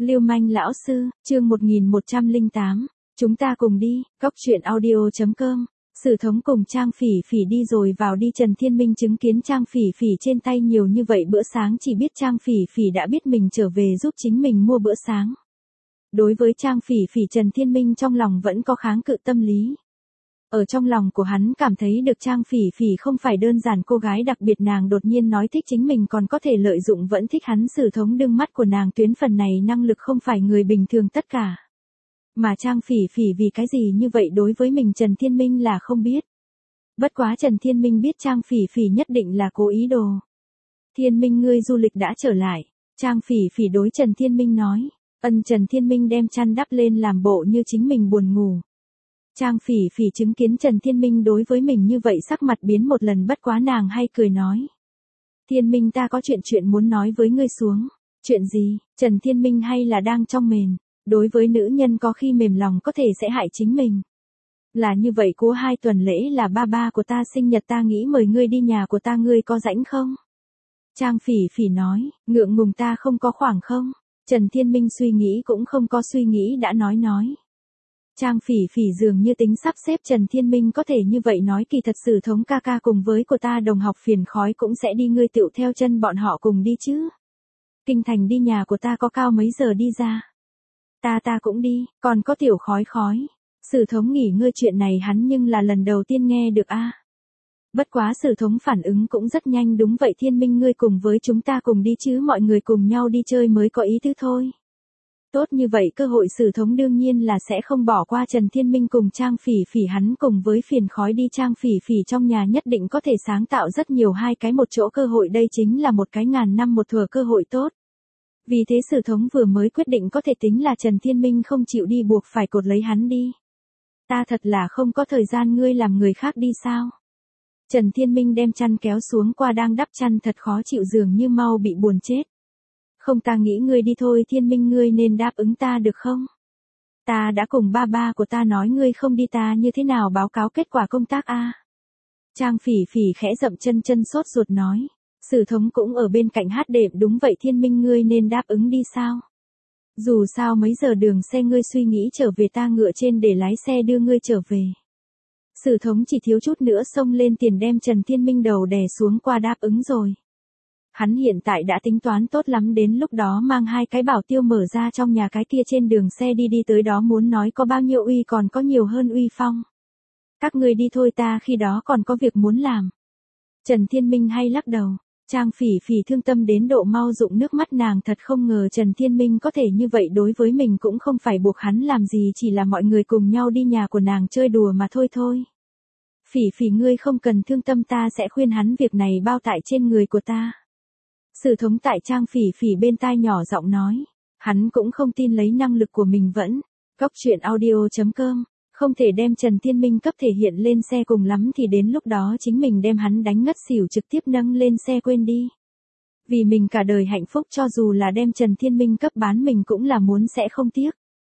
Lưu manh lão sư, chương 1108. Chúng ta cùng đi, Cóc truyện audio.com. Sử thống cùng Trang Phỉ Phỉ đi rồi vào đi. Trần Thiên Minh chứng kiến Trang Phỉ Phỉ trên tay nhiều như vậy bữa sáng, chỉ biết Trang Phỉ Phỉ đã biết mình trở về giúp chính mình mua bữa sáng. Đối với Trang Phỉ Phỉ, Trần Thiên Minh trong lòng vẫn có kháng cự tâm lý. Ở trong lòng của hắn cảm thấy được Trang Phỉ Phỉ không phải đơn giản cô gái, đặc biệt nàng đột nhiên nói thích chính mình còn có thể lợi dụng vẫn thích hắn. Sử thống đương mắt của nàng tuyến phần này năng lực không phải người bình thường tất cả. Mà Trang Phỉ Phỉ vì cái gì như vậy đối với mình Trần Thiên Minh là không biết. Bất quá Trần Thiên Minh biết Trang Phỉ Phỉ nhất định là cố ý đồ. Thiên Minh ngươi du lịch đã trở lại. Trang Phỉ Phỉ đối Trần Thiên Minh nói. Trần Thiên Minh đem chăn đắp lên làm bộ như chính mình buồn ngủ. Trang Phỉ Phỉ chứng kiến Trần Thiên Minh đối với mình như vậy sắc mặt biến một lần, bất quá nàng hay cười nói. Thiên Minh, ta có chuyện muốn nói với ngươi xuống. Chuyện gì? Trần Thiên Minh hay là đang trong mền. Đối với nữ nhân có khi mềm lòng có thể sẽ hại chính mình. Là như vậy, cuối 2 tuần lễ là ba của ta sinh nhật, ta nghĩ mời ngươi đi nhà của ta, ngươi có rảnh không? Trang Phỉ Phỉ nói, ngượng ngùng ta không có khoảng không? Trần Thiên Minh suy nghĩ cũng không có suy nghĩ đã nói. Trang Phỉ Phỉ dường như tính sắp xếp Trần Thiên Minh có thể như vậy nói, kỳ thật Sử thống ca ca cùng với của ta đồng học phiền khói cũng sẽ đi, ngươi tựu theo chân bọn họ cùng đi chứ. Kinh thành đi nhà của ta có cao mấy giờ đi ra. Ta cũng đi, còn có tiểu khói. Sử thống nghỉ ngơi chuyện này hắn nhưng là lần đầu tiên nghe được a. Bất quá Sử thống phản ứng cũng rất nhanh, đúng vậy Thiên Minh, ngươi cùng với chúng ta cùng đi chứ, mọi người cùng nhau đi chơi mới có ý tứ thôi. Tốt như vậy cơ hội Sử thống đương nhiên là sẽ không bỏ qua Trần Thiên Minh cùng Trang Phỉ Phỉ, hắn cùng với phiền khói đi Trang Phỉ Phỉ trong nhà nhất định có thể sáng tạo rất nhiều hai cái một chỗ cơ hội, đây chính là một cái ngàn năm một thủa cơ hội tốt. Vì thế Sử thống vừa mới quyết định có thể tính là Trần Thiên Minh không chịu đi buộc phải cột lấy hắn đi. Ta thật là không có thời gian, ngươi làm người khác đi sao? Trần Thiên Minh đem chăn kéo xuống qua đang đắp chăn, thật khó chịu dường như mau bị buồn chết. Không, ta nghĩ ngươi đi thôi Thiên Minh, ngươi nên đáp ứng ta được không? Ta đã cùng ba của ta nói ngươi không đi, ta như thế nào báo cáo kết quả công tác a? Trang Phỉ Phỉ khẽ dậm chân sốt ruột nói. Sử thống cũng ở bên cạnh hát đệm, đúng vậy Thiên Minh, ngươi nên đáp ứng đi sao? Dù sao mấy giờ đường xe ngươi suy nghĩ trở về, ta ngựa trên để lái xe đưa ngươi trở về. Sử thống chỉ thiếu chút nữa xông lên tiền đem Trần Thiên Minh đầu đè xuống qua đáp ứng rồi. Hắn hiện tại đã tính toán tốt lắm, đến lúc đó mang 2 cái bảo tiêu mở ra trong nhà, cái kia trên đường xe đi tới đó muốn nói có bao nhiêu uy còn có nhiều hơn uy phong. Các ngươi đi thôi, ta khi đó còn có việc muốn làm. Trần Thiên Minh hay lắc đầu. Trang Phỉ Phỉ thương tâm đến độ mau rụng nước mắt, nàng thật không ngờ Trần Thiên Minh có thể như vậy đối với mình, cũng không phải buộc hắn làm gì, chỉ là mọi người cùng nhau đi nhà của nàng chơi đùa mà thôi. Phỉ Phỉ, ngươi không cần thương tâm, ta sẽ khuyên hắn việc này bao tại trên người của ta. Sử thống tại Trang Phỉ Phỉ bên tai nhỏ giọng nói. Hắn cũng không tin lấy năng lực của mình vẫn. Cóc truyện audio.com. Không thể đem Trần Thiên Minh cấp thể hiện lên xe, cùng lắm thì đến lúc đó chính mình đem hắn đánh ngất xỉu trực tiếp nâng lên xe quên đi. Vì mình cả đời hạnh phúc, cho dù là đem Trần Thiên Minh cấp bán mình cũng là muốn sẽ không tiếc.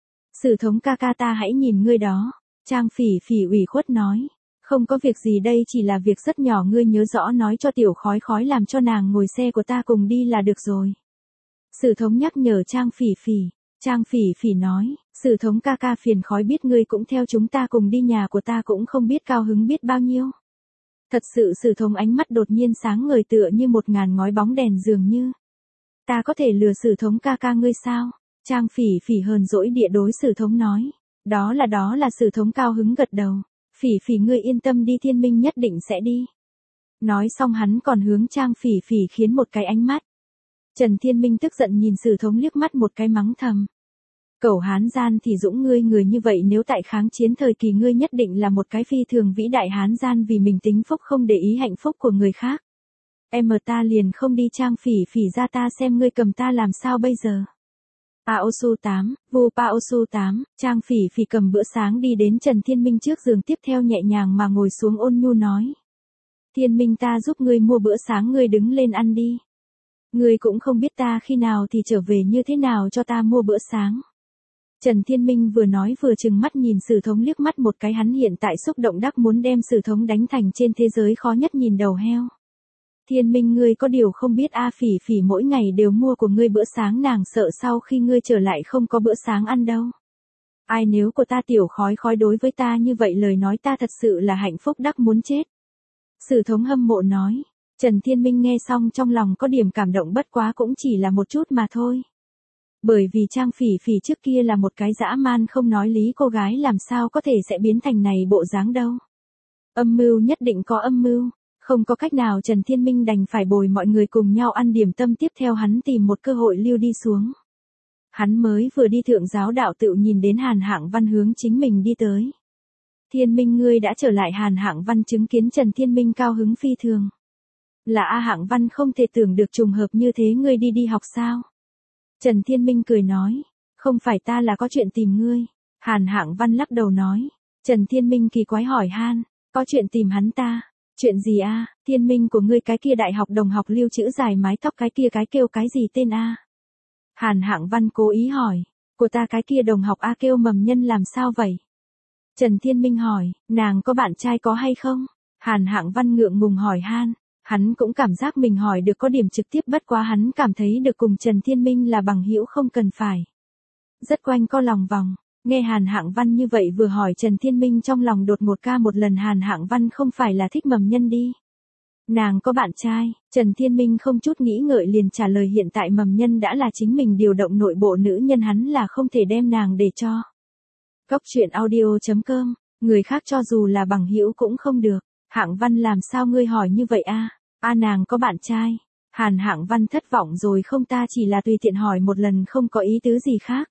Sử thống ca ca, ta hãy nhìn ngươi đó. Trang Phỉ Phỉ ủy khuất nói. Không có việc gì, đây chỉ là việc rất nhỏ, ngươi nhớ rõ nói cho tiểu khói làm cho nàng ngồi xe của ta cùng đi là được rồi. Sử thống nhắc nhở Trang Phỉ Phỉ. Trang Phỉ Phỉ nói, Sử thống ca ca, phiền khói biết ngươi cũng theo chúng ta cùng đi nhà của ta cũng không biết cao hứng biết bao nhiêu. Thật sự Sử thống ánh mắt đột nhiên sáng ngời tựa như 1000 ngói bóng đèn dường như. Ta có thể lừa Sử thống ca ca ngươi sao? Trang Phỉ Phỉ hờn dỗi địa đối Sử thống nói. Đó là Sử thống cao hứng gật đầu. Phỉ Phỉ, ngươi yên tâm đi, Thiên Minh nhất định sẽ đi. Nói xong hắn còn hướng Trang Phỉ Phỉ khiến một cái ánh mắt. Trần Thiên Minh tức giận nhìn Sử thống liếc mắt một cái mắng thầm. Cẩu hán gian thì dũng, ngươi người như vậy nếu tại kháng chiến thời kỳ ngươi nhất định là một cái phi thường vĩ đại hán gian, vì mình tính phúc không để ý hạnh phúc của người khác. Ta liền không đi. Trang Phỉ Phỉ, ra ta xem ngươi cầm ta làm sao bây giờ. Paosu 8, Vu Paosu 8, Trang Phỉ Phỉ cầm bữa sáng đi đến Trần Thiên Minh trước giường, tiếp theo nhẹ nhàng mà ngồi xuống ôn nhu nói. Thiên Minh, ta giúp ngươi mua bữa sáng, ngươi đứng lên ăn đi. Ngươi cũng không biết ta khi nào thì trở về, như thế nào cho ta mua bữa sáng. Trần Thiên Minh vừa nói vừa trừng mắt nhìn Sử thống liếc mắt một cái, hắn hiện tại xúc động đắc muốn đem Sử thống đánh thành trên thế giới khó nhất nhìn đầu heo. Thiên Minh ngươi có điều không biết A Phỉ Phỉ mỗi ngày đều mua của ngươi bữa sáng, nàng sợ sau khi ngươi trở lại không có bữa sáng ăn đâu. Ai nếu của ta tiểu khói khói đối với ta như vậy lời nói ta thật sự là hạnh phúc đắc muốn chết. Sử Thống hâm mộ nói. Trần Thiên Minh nghe xong trong lòng có điểm cảm động, bất quá cũng chỉ là một chút mà thôi. Bởi vì Trang Phỉ Phỉ trước kia là một cái dã man không nói lý cô gái, làm sao có thể sẽ biến thành này bộ dáng đâu. Âm mưu nhất định có âm mưu. Không có cách nào, Trần Thiên Minh đành phải bồi mọi người cùng nhau ăn điểm tâm, tiếp theo hắn tìm một cơ hội lưu đi xuống. Hắn mới vừa đi thượng giáo đạo tự nhìn đến Hàn Hạng Văn hướng chính mình đi tới. Thiên Minh ngươi đã trở lại. Hàn Hạng Văn chứng kiến Trần Thiên Minh cao hứng phi thường. Là A Hạng Văn, không thể tưởng được trùng hợp như thế, ngươi đi học sao? Trần Thiên Minh cười nói, không phải, ta là có chuyện tìm ngươi. Hàn Hạng Văn lắc đầu nói. Trần Thiên Minh kỳ quái hỏi han, có chuyện tìm hắn ta? Chuyện gì a? Thiên Minh của ngươi cái kia đại học đồng học lưu trữ dài mái tóc cái kia cái kêu cái gì tên a? Hàn Hạng Văn cố ý hỏi, của ta cái kia đồng học a kêu Mầm Nhân, làm sao vậy? Trần Thiên Minh hỏi, nàng có bạn trai có hay không? Hàn Hạng Văn ngượng ngùng hỏi han, hắn cũng cảm giác mình hỏi được có điểm trực tiếp, bất quá hắn cảm thấy được cùng Trần Thiên Minh là bằng hữu không cần phải. Rất quanh co lòng vòng, nghe Hàn Hạng Văn như vậy vừa hỏi, Trần Thiên Minh trong lòng đột ngột ca một lần, Hàn Hạng Văn không phải là thích Mầm Nhân đi. Nàng có bạn trai, Trần Thiên Minh không chút nghĩ ngợi liền trả lời, hiện tại Mầm Nhân đã là chính mình điều động nội bộ nữ nhân, hắn là không thể đem nàng để cho. Góc truyện audio.com, người khác cho dù là bằng hữu cũng không được. Hạng Văn, làm sao ngươi hỏi như vậy a? Nàng có bạn trai. Hàn Hạng Văn thất vọng rồi, không, ta chỉ là tùy tiện hỏi một lần, không có ý tứ gì khác.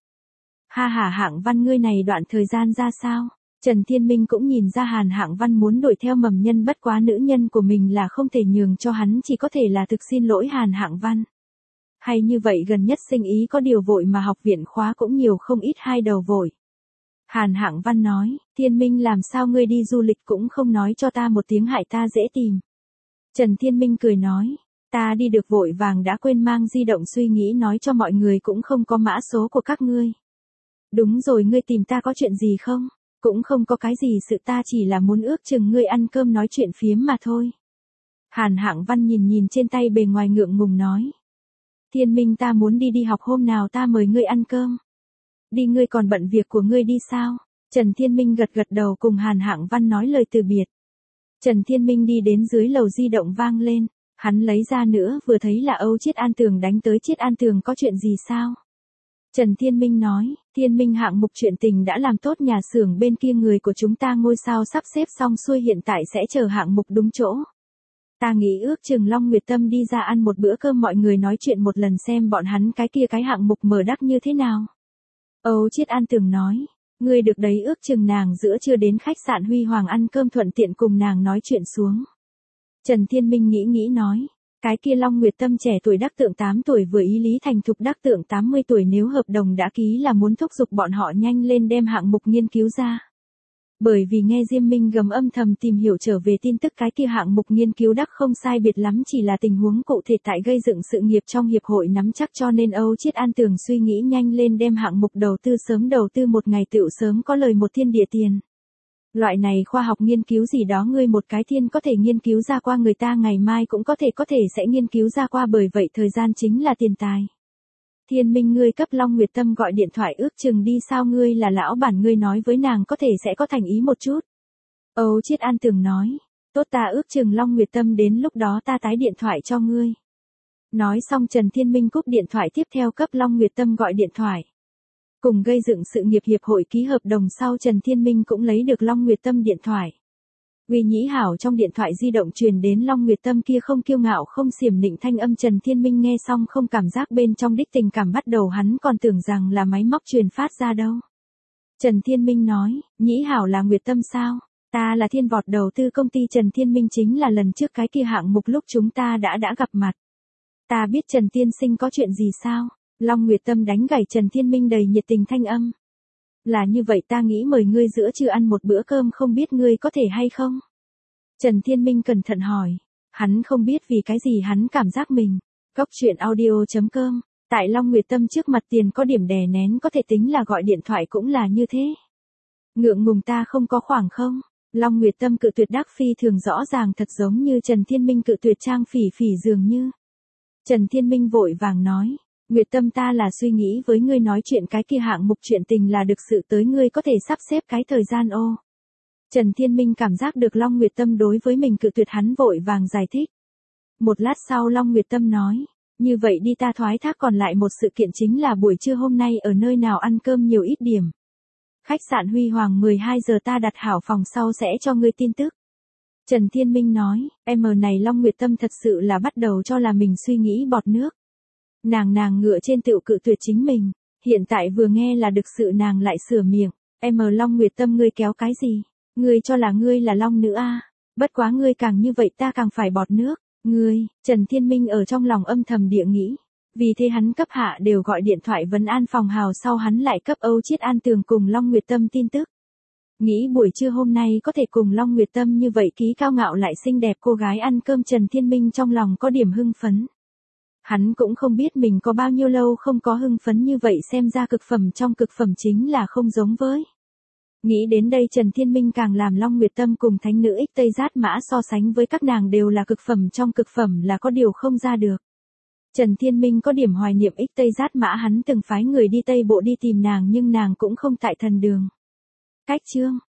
Ha ha, Hạng Văn ngươi này đoạn thời gian ra sao? Trần Thiên Minh cũng nhìn ra Hàn Hạng Văn muốn đuổi theo Mầm Nhân, bất quá nữ nhân của mình là không thể nhường cho hắn, chỉ có thể là thực xin lỗi Hàn Hạng Văn. Hay như vậy, gần nhất sinh ý có điều vội mà học viện khóa cũng nhiều, không ít hai đầu vội. Hàn Hạng Văn nói, Thiên Minh làm sao ngươi đi du lịch cũng không nói cho ta một tiếng, hại ta dễ tìm. Trần Thiên Minh cười nói, ta đi được vội vàng đã quên mang di động, suy nghĩ nói cho mọi người cũng không có mã số của các ngươi. Đúng rồi, ngươi tìm ta có chuyện gì không? Cũng không có cái gì sự, ta chỉ là muốn ước chừng ngươi ăn cơm nói chuyện phiếm mà thôi. Hàn Hạng Văn nhìn trên tay bề ngoài ngượng ngùng nói. Thiên Minh, ta muốn đi học, hôm nào ta mời ngươi ăn cơm. Đi, ngươi còn bận việc của ngươi đi sao? Trần Thiên Minh gật gật đầu cùng Hàn Hạng Văn nói lời từ biệt. Trần Thiên Minh đi đến dưới lầu, di động vang lên, hắn lấy ra nữa, vừa thấy là Âu Chiết An Tường đánh tới. Chiết An Tường, có chuyện gì sao? Trần Thiên Minh nói, Thiên Minh, hạng mục chuyện tình đã làm tốt, nhà xưởng bên kia người của chúng ta ngôi sao sắp xếp xong xuôi, hiện tại sẽ chờ hạng mục đúng chỗ. Ta nghĩ ước chừng Long Nguyệt Tâm đi ra ăn một bữa cơm, mọi người nói chuyện một lần xem bọn hắn cái kia cái hạng mục mở đắc như thế nào. Âu Chiết An Tường nói, ngươi được đấy, ước chừng nàng giữa trưa đến khách sạn Huy Hoàng ăn cơm, thuận tiện cùng nàng nói chuyện xuống. Trần Thiên Minh nghĩ nói, cái kia Long Nguyệt Tâm trẻ tuổi đắc tượng 8 tuổi, vừa ý Lý Thành Thục đắc tượng 80 tuổi, nếu hợp đồng đã ký là muốn thúc giục bọn họ nhanh lên đem hạng mục nghiên cứu ra. Bởi vì nghe Diêm Minh gầm âm thầm tìm hiểu trở về tin tức, cái kia hạng mục nghiên cứu đắc không sai biệt lắm, chỉ là tình huống cụ thể tại gây dựng sự nghiệp trong hiệp hội nắm chắc, cho nên Âu Chiết An Tường suy nghĩ nhanh lên đem hạng mục đầu tư sớm, đầu tư một ngày tựu sớm có lời một thiên địa tiền. Loại này khoa học nghiên cứu gì đó, ngươi một cái thiên có thể nghiên cứu ra qua, người ta ngày mai cũng có thể sẽ nghiên cứu ra qua, bởi vậy thời gian chính là tiền tài. Thiên Minh, ngươi cấp Long Nguyệt Tâm gọi điện thoại ước chừng đi sao, ngươi là lão bản, ngươi nói với nàng có thể sẽ có thành ý một chút. Âu Chiết An Tường nói, tốt, ta ước chừng Long Nguyệt Tâm đến lúc đó ta tái điện thoại cho ngươi. Nói xong Trần Thiên Minh cúp điện thoại, tiếp theo cấp Long Nguyệt Tâm gọi điện thoại. Cùng gây dựng sự nghiệp hiệp hội ký hợp đồng sau, Trần Thiên Minh cũng lấy được Long Nguyệt Tâm điện thoại. Uy Nhĩ Hảo trong điện thoại di động truyền đến Long Nguyệt Tâm kia không kiêu ngạo không xiểm nịnh thanh âm, Trần Thiên Minh nghe xong không cảm giác bên trong đích tình cảm, bắt đầu hắn còn tưởng rằng là máy móc truyền phát ra đâu. Trần Thiên Minh nói, Nhĩ Hảo là Nguyệt Tâm sao? Ta là Thiên Vọt đầu tư công ty. Trần Thiên Minh chính là lần trước cái kia hạng mục lúc chúng ta đã gặp mặt. Ta biết Trần Tiên Sinh, có chuyện gì sao? Long Nguyệt Tâm đánh gảy Trần Thiên Minh đầy nhiệt tình thanh âm. Là như vậy, ta nghĩ mời ngươi giữa trưa ăn một bữa cơm, không biết ngươi có thể hay không? Trần Thiên Minh cẩn thận hỏi. Hắn không biết vì cái gì hắn cảm giác mình. Góc truyện audio.com, tại Long Nguyệt Tâm trước mặt tiền có điểm đè nén, có thể tính là gọi điện thoại cũng là như thế. Ngượng ngùng, ta không có khoảng không? Long Nguyệt Tâm cự tuyệt Đắc Phi thường rõ ràng thật giống như Trần Thiên Minh cự tuyệt Trang Phỉ Phỉ dường như. Trần Thiên Minh vội vàng nói, Nguyệt Tâm ta là suy nghĩ với ngươi nói chuyện cái kia hạng mục chuyện tình là được sự tới ngươi có thể sắp xếp cái thời gian ô. Trần Thiên Minh cảm giác được Long Nguyệt Tâm đối với mình cự tuyệt hắn vội vàng giải thích. Một lát sau Long Nguyệt Tâm nói, như vậy đi ta thoái thác còn lại một sự kiện chính là buổi trưa hôm nay ở nơi nào ăn cơm nhiều ít điểm. Khách sạn Huy Hoàng 12 giờ ta đặt hảo phòng sau sẽ cho ngươi tin tức. Trần Thiên Minh nói, em này Long Nguyệt Tâm thật sự là bắt đầu cho là mình suy nghĩ bọt nước. Nàng ngựa trên tựu cự tuyệt chính mình, hiện tại vừa nghe là được sự nàng lại sửa miệng, em Long Nguyệt Tâm ngươi kéo cái gì, ngươi cho là ngươi là Long nữ a, bất quá ngươi càng như vậy ta càng phải bọt nước, ngươi, Trần Thiên Minh ở trong lòng âm thầm địa nghĩ, vì thế hắn cấp hạ đều gọi điện thoại vấn an phòng hào sau hắn lại cấp Âu Chiết An Tường cùng Long Nguyệt Tâm tin tức. Nghĩ buổi trưa hôm nay có thể cùng Long Nguyệt Tâm như vậy ký cao ngạo lại xinh đẹp cô gái ăn cơm Trần Thiên Minh trong lòng có điểm hưng phấn. Hắn cũng không biết mình có bao nhiêu lâu không có hưng phấn như vậy xem ra cực phẩm trong cực phẩm chính là không giống với. Nghĩ đến đây Trần Thiên Minh càng làm Long Nguyệt Tâm cùng thánh nữ Ích Tây Giát Mã so sánh với các nàng đều là cực phẩm trong cực phẩm là có điều không ra được. Trần Thiên Minh có điểm hoài niệm Ích Tây Giát Mã hắn từng phái người đi Tây Bộ đi tìm nàng nhưng nàng cũng không tại thần đường. Cách chương